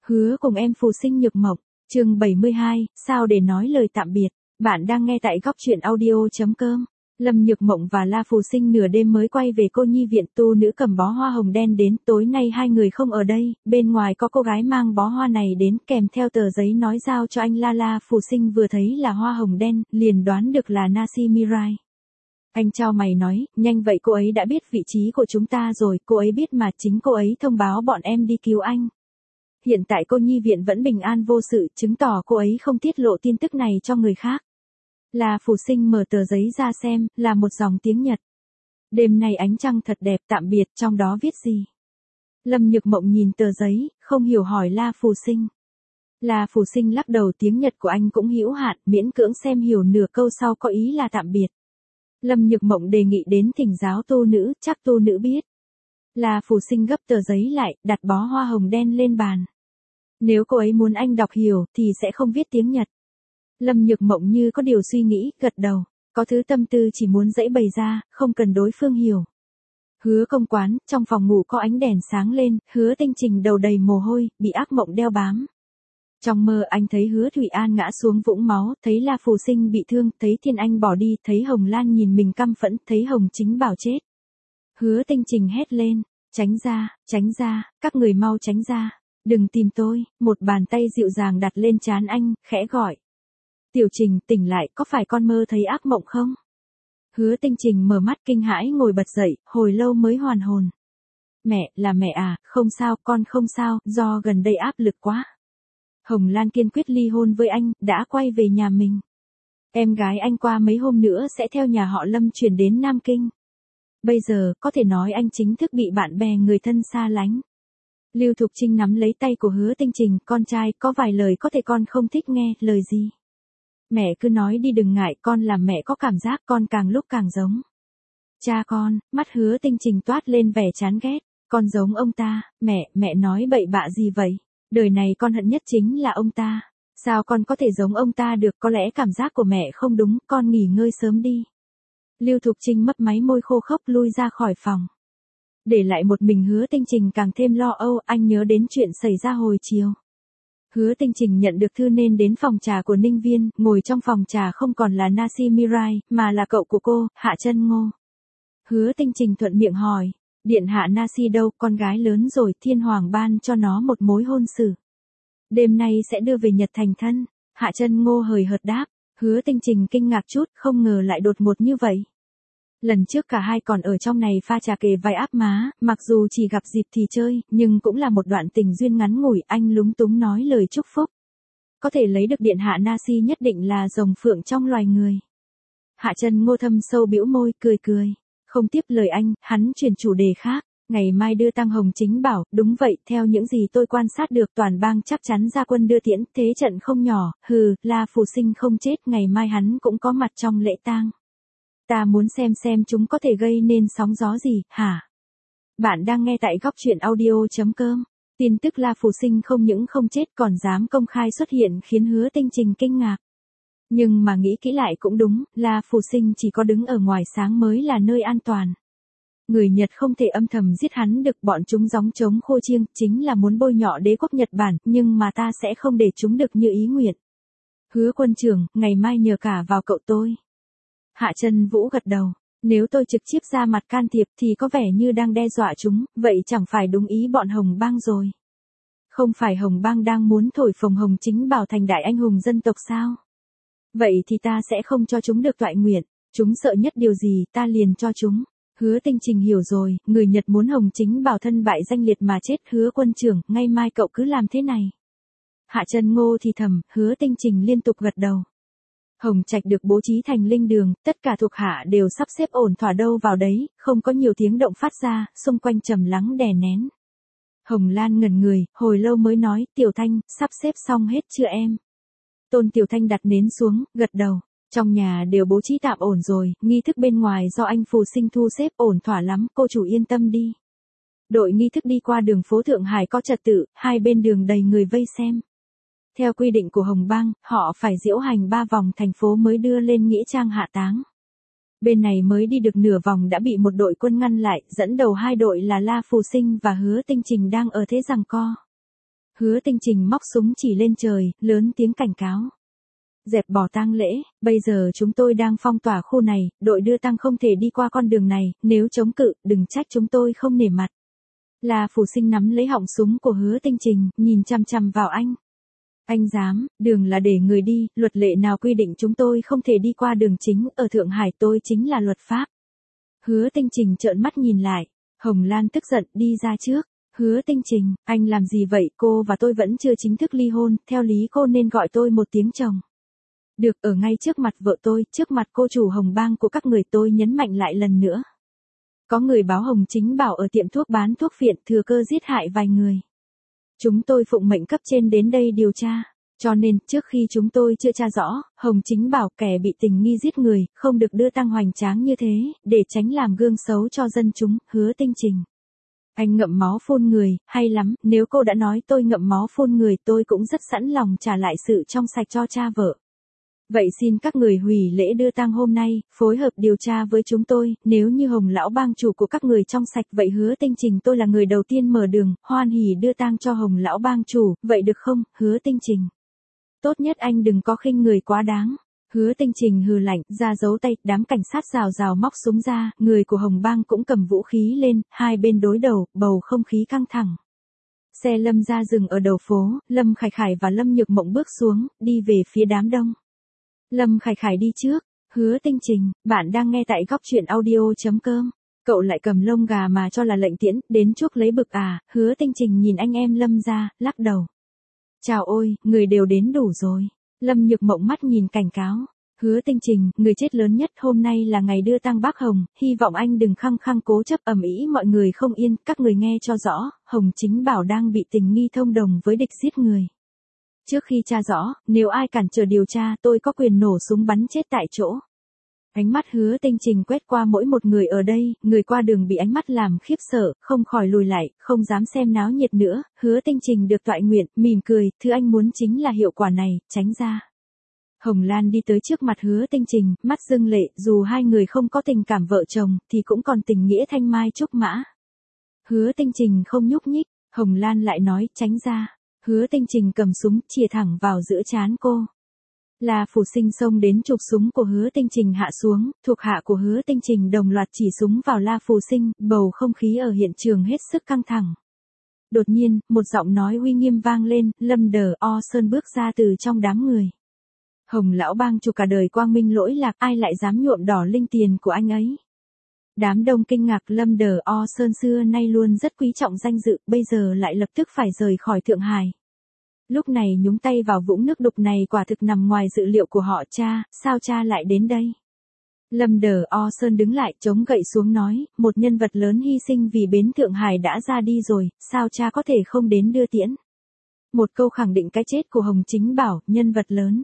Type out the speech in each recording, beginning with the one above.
Hứa cùng em Phù Sinh Nhược Mộng, chương 72, sao để nói lời tạm biệt. Bạn đang nghe tại góc truyện audio.com. Lâm Nhược Mộng và La Phù Sinh nửa đêm mới quay về cô nhi viện, tu nữ cầm bó hoa hồng đen đến, tối nay hai người không ở đây, bên ngoài có cô gái mang bó hoa này đến kèm theo tờ giấy nói giao cho anh. La Phù Sinh vừa thấy là hoa hồng đen, liền đoán được là Nasi Mirai. Anh chau mày nói, nhanh vậy cô ấy đã biết vị trí của chúng ta rồi, cô ấy biết mà, chính cô ấy thông báo bọn em đi cứu anh. Hiện tại cô nhi viện vẫn bình an vô sự, chứng tỏ cô ấy không tiết lộ tin tức này cho người khác. La Phù Sinh mở tờ giấy ra xem, là một dòng tiếng Nhật. Đêm nay ánh trăng thật đẹp, tạm biệt, trong đó viết gì? Lâm Nhược Mộng nhìn tờ giấy, không hiểu hỏi La Phù Sinh. La Phù Sinh lắc đầu, tiếng Nhật của anh cũng hữu hạn, miễn cưỡng xem hiểu nửa câu sau có ý là tạm biệt. Lâm Nhược Mộng đề nghị đến thỉnh giáo tu nữ, chắc tu nữ biết. La Phù Sinh gấp tờ giấy lại, đặt bó hoa hồng đen lên bàn. Nếu cô ấy muốn anh đọc hiểu, thì sẽ không viết tiếng Nhật. Lâm Nhược Mộng như có điều suy nghĩ, gật đầu. Có thứ tâm tư chỉ muốn giãy bày ra, không cần đối phương hiểu. Hứa Công Quán, trong phòng ngủ có ánh đèn sáng lên, Hứa Tinh Trình đầu đầy mồ hôi, bị ác mộng đeo bám. Trong mơ anh thấy Hứa Thủy An ngã xuống vũng máu, thấy La Phù Sinh bị thương, thấy Thiên Anh bỏ đi, thấy Hồng Lan nhìn mình căm phẫn, thấy Hồng Chính Bảo chết. Hứa Tinh Trình hét lên, tránh ra, các người mau tránh ra, đừng tìm tôi. Một bàn tay dịu dàng đặt lên trán anh, khẽ gọi. Tiểu Trình, tỉnh lại, có phải con mơ thấy ác mộng không? Hứa Tinh Trình mở mắt kinh hãi ngồi bật dậy, hồi lâu mới hoàn hồn. Mẹ, là mẹ à, không sao, con không sao, do gần đây áp lực quá. Hồng Lan kiên quyết ly hôn với anh, đã quay về nhà mình. Em gái anh qua mấy hôm nữa sẽ theo nhà họ Lâm chuyển đến Nam Kinh. Bây giờ, có thể nói anh chính thức bị bạn bè người thân xa lánh. Lưu Thục Trinh nắm lấy tay của Hứa Tinh Trình, con trai, có vài lời có thể con không thích nghe, lời gì? Mẹ cứ nói đi, đừng ngại, con làm mẹ có cảm giác con càng lúc càng giống cha con. Mắt Hứa Tinh Trình toát lên vẻ chán ghét. Con giống ông ta. Mẹ nói bậy bạ gì vậy? Đời này con hận nhất chính là ông ta. Sao con có thể giống ông ta được? Có lẽ cảm giác của mẹ không đúng, con nghỉ ngơi sớm đi. Lưu Thục Trinh mấp máy môi khô khốc lui ra khỏi phòng. Để lại một mình Hứa Tinh Trình càng thêm lo âu, anh nhớ đến chuyện xảy ra hồi chiều. Hứa Tinh Trình nhận được thư nên đến phòng trà của Ninh Viên, ngồi trong phòng trà không còn là Nasi Mirai, mà là cậu của cô, Hạ Chân Ngô. Hứa Tinh Trình thuận miệng hỏi, điện hạ Nasi đâu, con gái lớn rồi, Thiên Hoàng ban cho nó một mối hôn sự. Đêm nay sẽ đưa về Nhật thành thân. Hạ Chân Ngô hời hợt đáp. Hứa Tinh Trình kinh ngạc chút, không ngờ lại đột ngột như vậy. Lần trước cả hai còn ở trong này pha trà kề vai áp má, mặc dù chỉ gặp dịp thì chơi, nhưng cũng là một đoạn tình duyên ngắn ngủi, anh lúng túng nói lời chúc phúc. Có thể lấy được điện hạ Nasi nhất định là rồng phượng trong loài người. Hạ Chân Ngô thâm sâu bĩu môi, cười. Không tiếp lời anh, hắn chuyển chủ đề khác. Ngày mai đưa tang Hồng Chính Bảo, đúng vậy, theo những gì tôi quan sát được toàn bang chắc chắn ra quân đưa tiễn, thế trận không nhỏ, La Phù Sinh không chết, ngày mai hắn cũng có mặt trong lễ tang. Ta muốn xem chúng có thể gây nên sóng gió gì, hả? Bạn đang nghe tại góc truyện audio.com. Tin tức La Phù Sinh không những không chết còn dám công khai xuất hiện khiến Hứa Tinh Trình kinh ngạc. Nhưng mà nghĩ kỹ lại cũng đúng, La Phù Sinh chỉ có đứng ở ngoài sáng mới là nơi an toàn. Người Nhật không thể âm thầm giết hắn được, bọn chúng gióng trống khô chiêng, chính là muốn bôi nhọ đế quốc Nhật Bản, nhưng mà ta sẽ không để chúng được như ý nguyện. Hứa quân trưởng, ngày mai nhờ cả vào cậu tôi. Hạ Chân Vũ gật đầu, nếu tôi trực tiếp ra mặt can thiệp thì có vẻ như đang đe dọa chúng, vậy chẳng phải đúng ý bọn Hồng Bang rồi. Không phải Hồng Bang đang muốn thổi phồng Hồng Chính Bảo thành đại anh hùng dân tộc sao? Vậy thì ta sẽ không cho chúng được toại nguyện, chúng sợ nhất điều gì ta liền cho chúng. Hứa Tinh Trình hiểu rồi, người Nhật muốn Hồng Chính Bảo thân bại danh liệt mà chết. Hứa quân trưởng, ngày mai cậu cứ làm thế này. Hạ Chân Ngô thì thầm, Hứa Tinh Trình liên tục gật đầu. Hồng Trạch được bố trí thành linh đường, tất cả thuộc hạ đều sắp xếp ổn thỏa đâu vào đấy, không có nhiều tiếng động phát ra, xung quanh trầm lắng đè nén. Hồng Lan ngẩn người, hồi lâu mới nói, Tiểu Thanh, sắp xếp xong hết chưa em? Tôn Tiểu Thanh đặt nến xuống, gật đầu. Trong nhà đều bố trí tạm ổn rồi, nghi thức bên ngoài do anh Phù Sinh thu xếp ổn thỏa lắm, cô chủ yên tâm đi. Đội nghi thức đi qua đường phố Thượng Hải có trật tự, hai bên đường đầy người vây xem. Theo quy định của Hồng Bang, họ phải diễu hành 3 vòng thành phố mới đưa lên nghĩa trang hạ táng. Bên này mới đi được nửa vòng đã bị một đội quân ngăn lại, dẫn đầu hai đội là La Phù Sinh và Hứa Tinh Trình đang ở thế giằng co. Hứa Tinh Trình móc súng chỉ lên trời, lớn tiếng cảnh cáo. Dẹp bỏ tang lễ, bây giờ chúng tôi đang phong tỏa khu này, đội đưa tang không thể đi qua con đường này, nếu chống cự, đừng trách chúng tôi không nể mặt. La Phù Sinh nắm lấy họng súng của Hứa Tinh Trình, nhìn chằm chằm vào anh. Anh dám, đường là để người đi, luật lệ nào quy định chúng tôi không thể đi qua đường chính, ở Thượng Hải tôi chính là luật pháp. Hứa Tinh Trình trợn mắt nhìn lại, Hồng Lan tức giận đi ra trước. Hứa Tinh Trình, anh làm gì vậy, cô và tôi vẫn chưa chính thức ly hôn, theo lý cô nên gọi tôi một tiếng chồng. Được, ở ngay trước mặt vợ tôi, trước mặt cô chủ Hồng Bang của các người, tôi nhấn mạnh lại lần nữa. Có người báo Hồng Chính Bảo ở tiệm thuốc bán thuốc phiện thừa cơ giết hại vài người. Chúng tôi phụng mệnh cấp trên đến đây điều tra. Cho nên, trước khi chúng tôi chưa tra rõ, Hồng Chính Bảo kẻ bị tình nghi giết người, không được đưa tang hoành tráng như thế, để tránh làm gương xấu cho dân chúng. Hứa Tinh Trình. Anh ngậm máu phun người, hay lắm, nếu cô đã nói tôi ngậm máu phun người tôi cũng rất sẵn lòng trả lại sự trong sạch cho cha vợ. Vậy xin các người hủy lễ đưa tang hôm nay, phối hợp điều tra với chúng tôi, nếu như Hồng lão bang chủ của các người trong sạch, vậy Hứa Tinh Trình tôi là người đầu tiên mở đường, hoan hỉ đưa tang cho Hồng lão bang chủ, vậy được không, Hứa Tinh Trình? Tốt nhất anh đừng có khinh người quá đáng. Hứa Tinh Trình hừ lạnh, ra giấu tay, đám cảnh sát rào rào móc súng ra, người của Hồng Bang cũng cầm vũ khí lên, hai bên đối đầu, bầu không khí căng thẳng. Xe Lâm ra dừng ở đầu phố, Lâm Khải Khải và Lâm Nhược Mộng bước xuống, đi về phía đám đông. Lâm Khải Khải đi trước. Hứa Tinh Trình, bạn đang nghe tại góc truyện audio.com. Cậu lại cầm lông gà mà cho là lệnh tiễn, đến chuốc lấy bực à? Hứa Tinh Trình nhìn anh em Lâm ra, lắc đầu. Chào ôi, người đều đến đủ rồi. Lâm Nhược Mộng mắt nhìn cảnh cáo. Hứa Tinh Trình, người chết lớn nhất, hôm nay là ngày đưa tang bác Hồng, hy vọng anh đừng khăng khăng cố chấp ầm ĩ mọi người không yên, các người nghe cho rõ, Hồng Chính Bảo đang bị tình nghi thông đồng với địch giết người. Trước khi tra rõ, nếu ai cản trở điều tra, tôi có quyền nổ súng bắn chết tại chỗ. Ánh mắt Hứa Tinh Trình quét qua mỗi một người ở đây, người qua đường bị ánh mắt làm khiếp sợ, không khỏi lùi lại, không dám xem náo nhiệt nữa. Hứa Tinh Trình được toại nguyện, mỉm cười, thứ anh muốn chính là hiệu quả này, tránh ra. Hồng Lan đi tới trước mặt Hứa Tinh Trình, mắt rưng lệ, dù hai người không có tình cảm vợ chồng, thì cũng còn tình nghĩa thanh mai trúc mã. Hứa Tinh Trình không nhúc nhích, Hồng Lan lại nói, tránh ra. Hứa Tinh Trình cầm súng, chìa thẳng vào giữa trán cô. La Phù Sinh xông đến chụp súng của Hứa Tinh Trình hạ xuống, thuộc hạ của Hứa Tinh Trình đồng loạt chỉ súng vào La Phù Sinh, bầu không khí ở hiện trường hết sức căng thẳng. Đột nhiên, một giọng nói uy nghiêm vang lên, Lâm Đờ O Sơn bước ra từ trong đám người. Hồng lão bang chủ cả đời quang minh lỗi lạc, ai lại dám nhuộm đỏ linh tiền của anh ấy? Đám đông kinh ngạc, Lâm Đờ O Sơn xưa nay luôn rất quý trọng danh dự, bây giờ lại lập tức phải rời khỏi Thượng Hải. Lúc này nhúng tay vào vũng nước đục này quả thực nằm ngoài dự liệu của họ. Cha, sao cha lại đến đây? Lâm Đờ O Sơn đứng lại, chống gậy xuống nói, một nhân vật lớn hy sinh vì bến Thượng Hải đã ra đi rồi, sao cha có thể không đến đưa tiễn? Một câu khẳng định cái chết của Hồng Chính Bảo, nhân vật lớn.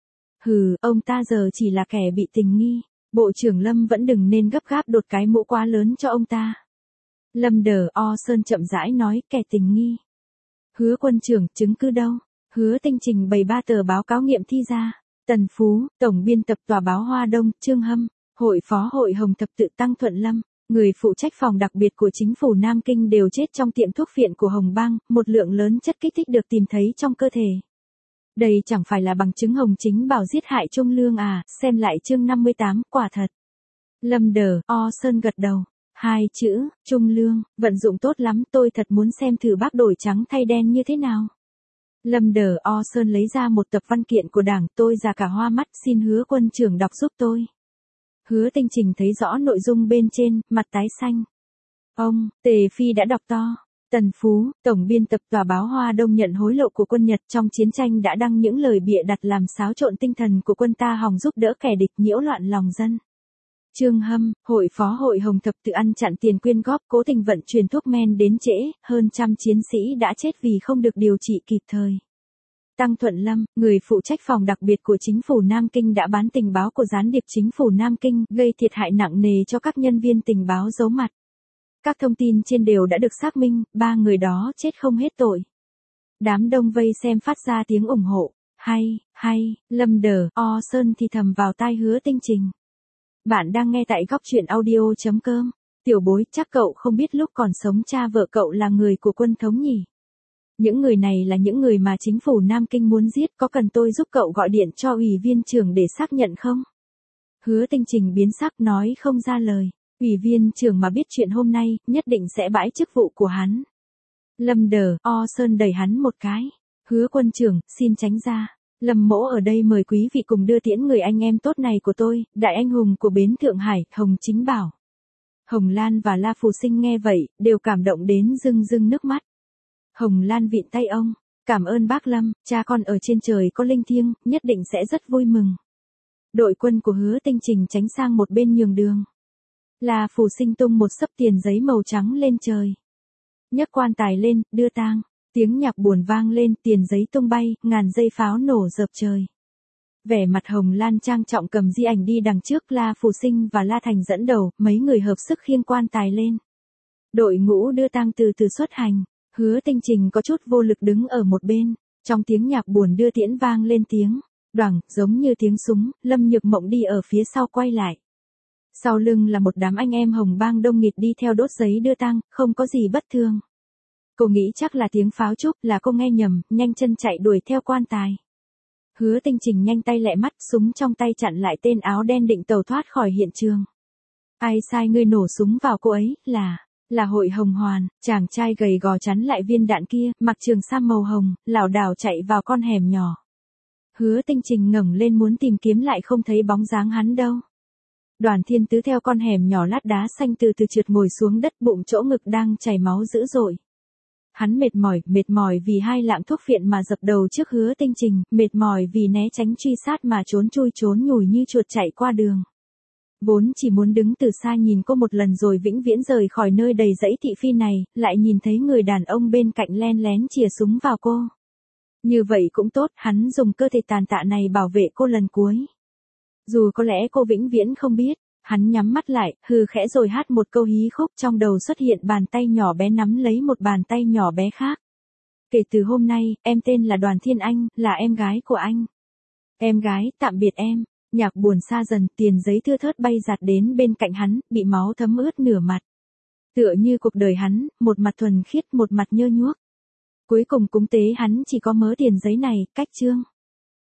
Hừ, ông ta giờ chỉ là kẻ bị tình nghi. Bộ trưởng Lâm vẫn đừng nên gấp gáp đột cái mũ quá lớn cho ông ta. Lâm Đờ O Sơn chậm rãi nói, kẻ tình nghi. Hứa quân trưởng, chứng cứ đâu? Hứa Tinh Trình bày 3 tờ báo cáo nghiệm thi ra. Tần Phú, tổng biên tập tòa báo Hoa Đông, Trương Hâm, hội phó hội Hồng Thập Tự Tăng Thuận Lâm, người phụ trách phòng đặc biệt của chính phủ Nam Kinh đều chết trong tiệm thuốc phiện của Hồng Bang, một lượng lớn chất kích thích được tìm thấy trong cơ thể. Đây chẳng phải là bằng chứng Hồng Chính Bảo giết hại Trung Lương à, xem lại chương 58, quả thật. Lâm Đờ O Sơn gật đầu. 2 chữ, Trung Lương, vận dụng tốt lắm, tôi thật muốn xem thử bác đổi trắng thay đen như thế nào. Lâm Đờ O Sơn lấy ra một tập văn kiện của đảng, tôi già cả hoa mắt, xin Hứa quân trưởng đọc giúp tôi. Hứa Tinh Trình thấy rõ nội dung bên trên, mặt tái xanh. Ông, Tề Phi đã đọc to. Tần Phú, tổng biên tập tòa báo Hoa Đông nhận hối lộ của quân Nhật trong chiến tranh đã đăng những lời bịa đặt làm xáo trộn tinh thần của quân ta hòng giúp đỡ kẻ địch nhiễu loạn lòng dân. Trương Hâm, hội phó hội Hồng Thập Tự ăn chặn tiền quyên góp cố tình vận chuyển thuốc men đến trễ, hơn trăm chiến sĩ đã chết vì không được điều trị kịp thời. Tăng Thuận Lâm, người phụ trách phòng đặc biệt của chính phủ Nam Kinh đã bán tình báo của gián điệp chính phủ Nam Kinh, gây thiệt hại nặng nề cho các nhân viên tình báo giấu mặt. Các thông tin trên đều đã được xác minh, 3 người đó chết không hết tội. Đám đông vây xem phát ra tiếng ủng hộ. Hay, Lâm Đờ O Sơn thì thầm vào tai Hứa Tinh Trình. Bạn đang nghe tại góc truyện audio.com. Tiểu bối, chắc cậu không biết lúc còn sống cha vợ cậu là người của quân thống nhỉ? Những người này là những người mà chính phủ Nam Kinh muốn giết, có cần tôi giúp cậu gọi điện cho ủy viên trưởng để xác nhận không? Hứa Tinh Trình biến sắc nói không ra lời. Ủy viên trưởng mà biết chuyện hôm nay, nhất định sẽ bãi chức vụ của hắn. Lâm Đờ, O Sơn đẩy hắn một cái. Hứa quân trưởng, xin tránh ra. Lâm mỗ ở đây mời quý vị cùng đưa tiễn người anh em tốt này của tôi, đại anh hùng của bến Thượng Hải, Hồng Chính Bảo. Hồng Lan và La Phù Sinh nghe vậy, đều cảm động đến rưng rưng nước mắt. Hồng Lan vịn tay ông, cảm ơn bác Lâm, cha con ở trên trời có linh thiêng, nhất định sẽ rất vui mừng. Đội quân của Hứa Tinh Trình tránh sang một bên nhường đường. La Phù Sinh tung một xấp tiền giấy màu trắng lên trời. Nhấc quan tài lên, đưa tang. Tiếng nhạc buồn vang lên, tiền giấy tung bay, ngàn dây pháo nổ dợp trời. Vẻ mặt Hồng Lan trang trọng cầm di ảnh đi đằng trước, La Phù Sinh và La Thành dẫn đầu, mấy người hợp sức khiêng quan tài lên. Đội ngũ đưa tang từ từ xuất hành, Hứa Tinh Trình có chút vô lực đứng ở một bên, trong tiếng nhạc buồn đưa tiễn vang lên tiếng, đoằng, giống như tiếng súng, Lâm Nhược Mộng đi ở phía sau quay lại. Sau lưng là một đám anh em Hồng Bang đông nghịt đi theo đốt giấy đưa tang, không có gì bất thường. Cô nghĩ chắc là tiếng pháo trúc, là cô nghe nhầm, nhanh chân chạy đuổi theo quan tài. Hứa Tinh Trình nhanh tay lẹ mắt, súng trong tay chặn lại tên áo đen định tẩu thoát khỏi hiện trường. Ai sai ngươi nổ súng vào cô ấy, là Hội Hồng Hoàn, chàng trai gầy gò chắn lại viên đạn kia, mặc trường sam màu hồng, lảo đảo chạy vào con hẻm nhỏ. Hứa Tinh Trình ngẩng lên muốn tìm kiếm lại không thấy bóng dáng hắn đâu. Đoàn Thiên Tứ theo con hẻm nhỏ lát đá xanh từ từ trượt ngồi xuống đất, bụng chỗ ngực đang chảy máu dữ dội. Hắn mệt mỏi vì 2 lạng thuốc phiện mà dập đầu trước Hứa Tinh Trình, mệt mỏi vì né tránh truy sát mà trốn chui trốn nhủi như chuột chạy qua đường. Vốn chỉ muốn đứng từ xa nhìn cô một lần rồi vĩnh viễn rời khỏi nơi đầy rẫy thị phi này, lại nhìn thấy người đàn ông bên cạnh len lén chìa súng vào cô. Như vậy cũng tốt, hắn dùng cơ thể tàn tạ này bảo vệ cô lần cuối. Dù có lẽ cô vĩnh viễn không biết. Hắn nhắm mắt lại, hừ khẽ rồi hát một câu hí khúc, trong đầu xuất hiện bàn tay nhỏ bé nắm lấy một bàn tay nhỏ bé khác. Kể từ hôm nay, em tên là Đoàn Thiên Anh, là em gái của anh. Em gái, tạm biệt em. Nhạc buồn xa dần, tiền giấy thưa thớt bay giạt đến bên cạnh hắn, bị máu thấm ướt nửa mặt. Tựa như cuộc đời hắn, một mặt thuần khiết, một mặt nhơ nhuốc. Cuối cùng cúng tế hắn chỉ có mớ tiền giấy này, cách chương.